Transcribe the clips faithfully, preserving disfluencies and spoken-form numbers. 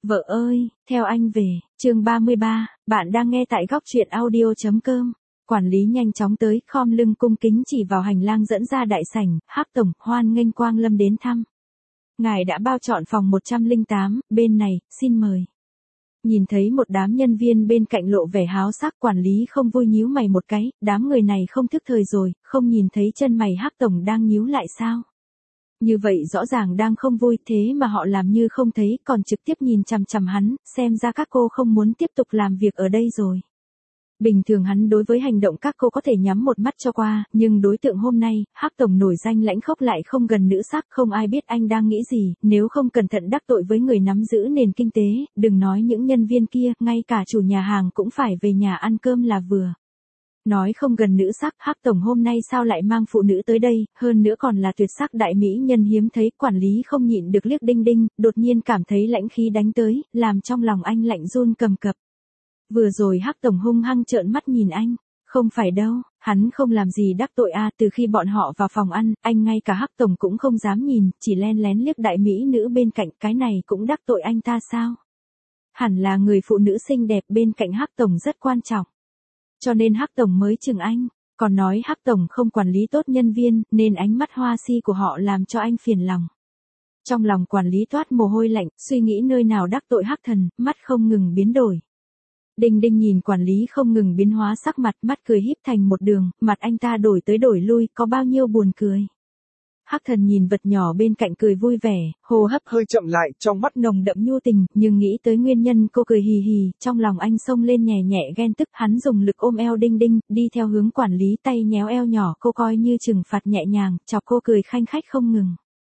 Vợ ơi, theo anh về, chương ba mươi ba, bạn đang nghe tại góc truyện audio.com. Quản lý nhanh chóng tới, khom lưng cung kính chỉ vào hành lang dẫn ra đại sảnh, Hắc tổng, hoan nghênh Quang Lâm đến thăm. Ngài đã bao chọn phòng một trăm lẻ tám, bên này, xin mời. Nhìn thấy một đám nhân viên bên cạnh lộ vẻ háo sắc, quản lý không vui nhíu mày một cái, đám người này không thức thời rồi, không nhìn thấy chân mày Hắc tổng đang nhíu lại sao? Như vậy rõ ràng đang không vui, thế mà họ làm như không thấy, còn trực tiếp nhìn chằm chằm hắn, xem ra các cô không muốn tiếp tục làm việc ở đây rồi. Bình thường hắn đối với hành động các cô có thể nhắm một mắt cho qua, nhưng đối tượng hôm nay, Hắc tổng nổi danh lãnh khốc lại không gần nữ sắc, không ai biết anh đang nghĩ gì, nếu không cẩn thận đắc tội với người nắm giữ nền kinh tế, đừng nói những nhân viên kia, ngay cả chủ nhà hàng cũng phải về nhà ăn cơm là vừa. Nói không gần nữ sắc, Hắc tổng hôm nay sao lại mang phụ nữ tới đây, hơn nữa còn là tuyệt sắc đại mỹ nhân hiếm thấy, quản lý không nhịn được liếc Đinh Đinh, đột nhiên cảm thấy lãnh khí đánh tới, làm trong lòng anh lạnh run cầm cập. Vừa rồi Hắc tổng hung hăng trợn mắt nhìn anh, không phải đâu, hắn không làm gì đắc tội a, từ khi bọn họ vào phòng ăn, anh ngay cả Hắc tổng cũng không dám nhìn, chỉ len lén liếc đại mỹ nữ bên cạnh, cái này cũng đắc tội anh ta sao? Hẳn là người phụ nữ xinh đẹp bên cạnh Hắc tổng rất quan trọng. Cho nên Hắc tổng mới chừng anh, còn nói Hắc tổng không quản lý tốt nhân viên, nên ánh mắt hoa si của họ làm cho anh phiền lòng. Trong lòng quản lý toát mồ hôi lạnh, suy nghĩ nơi nào đắc tội Hắc thần, mắt không ngừng biến đổi. Đinh Đinh nhìn quản lý không ngừng biến hóa sắc mặt, mắt cười híp thành một đường, mặt anh ta đổi tới đổi lui, có bao nhiêu buồn cười. Hắc thần nhìn vật nhỏ bên cạnh cười vui vẻ, hô hấp hơi chậm lại, trong mắt nồng đậm nhu tình, nhưng nghĩ tới nguyên nhân cô cười hì hì, trong lòng anh xông lên nhẹ nhẹ ghen tức, hắn dùng lực ôm eo Đinh Đinh, đi theo hướng quản lý, tay nhéo eo nhỏ cô coi như trừng phạt nhẹ nhàng, chọc cô cười khanh khách không ngừng.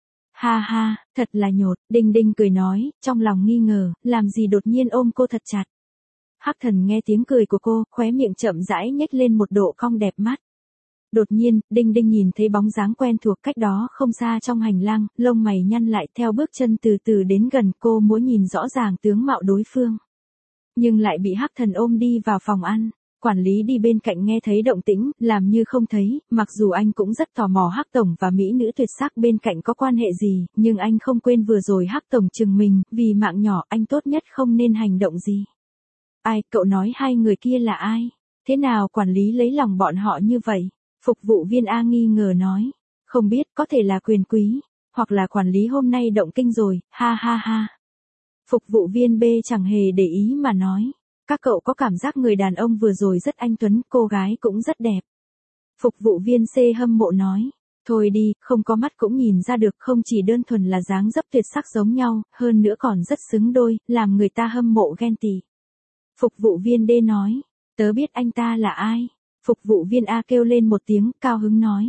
Ha ha, thật là nhột, Đinh Đinh cười nói, trong lòng nghi ngờ, làm gì đột nhiên ôm cô thật chặt. Hắc thần nghe tiếng cười của cô, khóe miệng chậm rãi nhếch lên một độ cong đẹp mắt. Đột nhiên, Đinh Đinh nhìn thấy bóng dáng quen thuộc cách đó không xa trong hành lang, lông mày nhăn lại theo bước chân từ từ đến gần, cô muốn nhìn rõ ràng tướng mạo đối phương. Nhưng lại bị Hắc thần ôm đi vào phòng ăn, quản lý đi bên cạnh nghe thấy động tĩnh, làm như không thấy, mặc dù anh cũng rất tò mò Hắc tổng và mỹ nữ tuyệt sắc bên cạnh có quan hệ gì, nhưng anh không quên vừa rồi Hắc tổng chừng mình, vì mạng nhỏ anh tốt nhất không nên hành động gì. Ai, cậu nói hai người kia là ai? Thế nào quản lý lấy lòng bọn họ như vậy? Phục vụ viên A nghi ngờ nói. Không biết, có thể là quyền quý, hoặc là quản lý hôm nay động kinh rồi, ha ha ha. Phục vụ viên B chẳng hề để ý mà nói. Các cậu có cảm giác người đàn ông vừa rồi rất anh tuấn, cô gái cũng rất đẹp. Phục vụ viên C hâm mộ nói. Thôi đi, không có mắt cũng nhìn ra được, không chỉ đơn thuần là dáng dấp tuyệt sắc giống nhau, hơn nữa còn rất xứng đôi, làm người ta hâm mộ ghen tị. Phục vụ viên D nói, tớ biết anh ta là ai. Phục vụ viên A kêu lên một tiếng, cao hứng nói.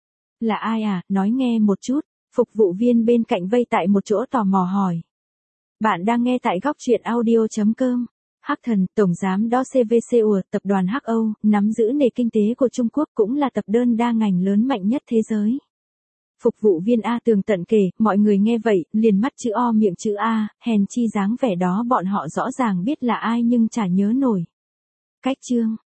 Là ai à, nói nghe một chút. Phục vụ viên bên cạnh vây tại một chỗ tò mò hỏi. Bạn đang nghe tại góc truyện audio.com. Hắc thần, tổng giám đốc xê vê xê của tập đoàn Hắc Âu, nắm giữ nền kinh tế của Trung Quốc, cũng là tập đơn đa ngành lớn mạnh nhất thế giới. Phục vụ viên A tường tận kể, mọi người nghe vậy, liền mắt chữ O miệng chữ A, hèn chi dáng vẻ đó bọn họ rõ ràng biết là ai nhưng chả nhớ nổi. Cách chương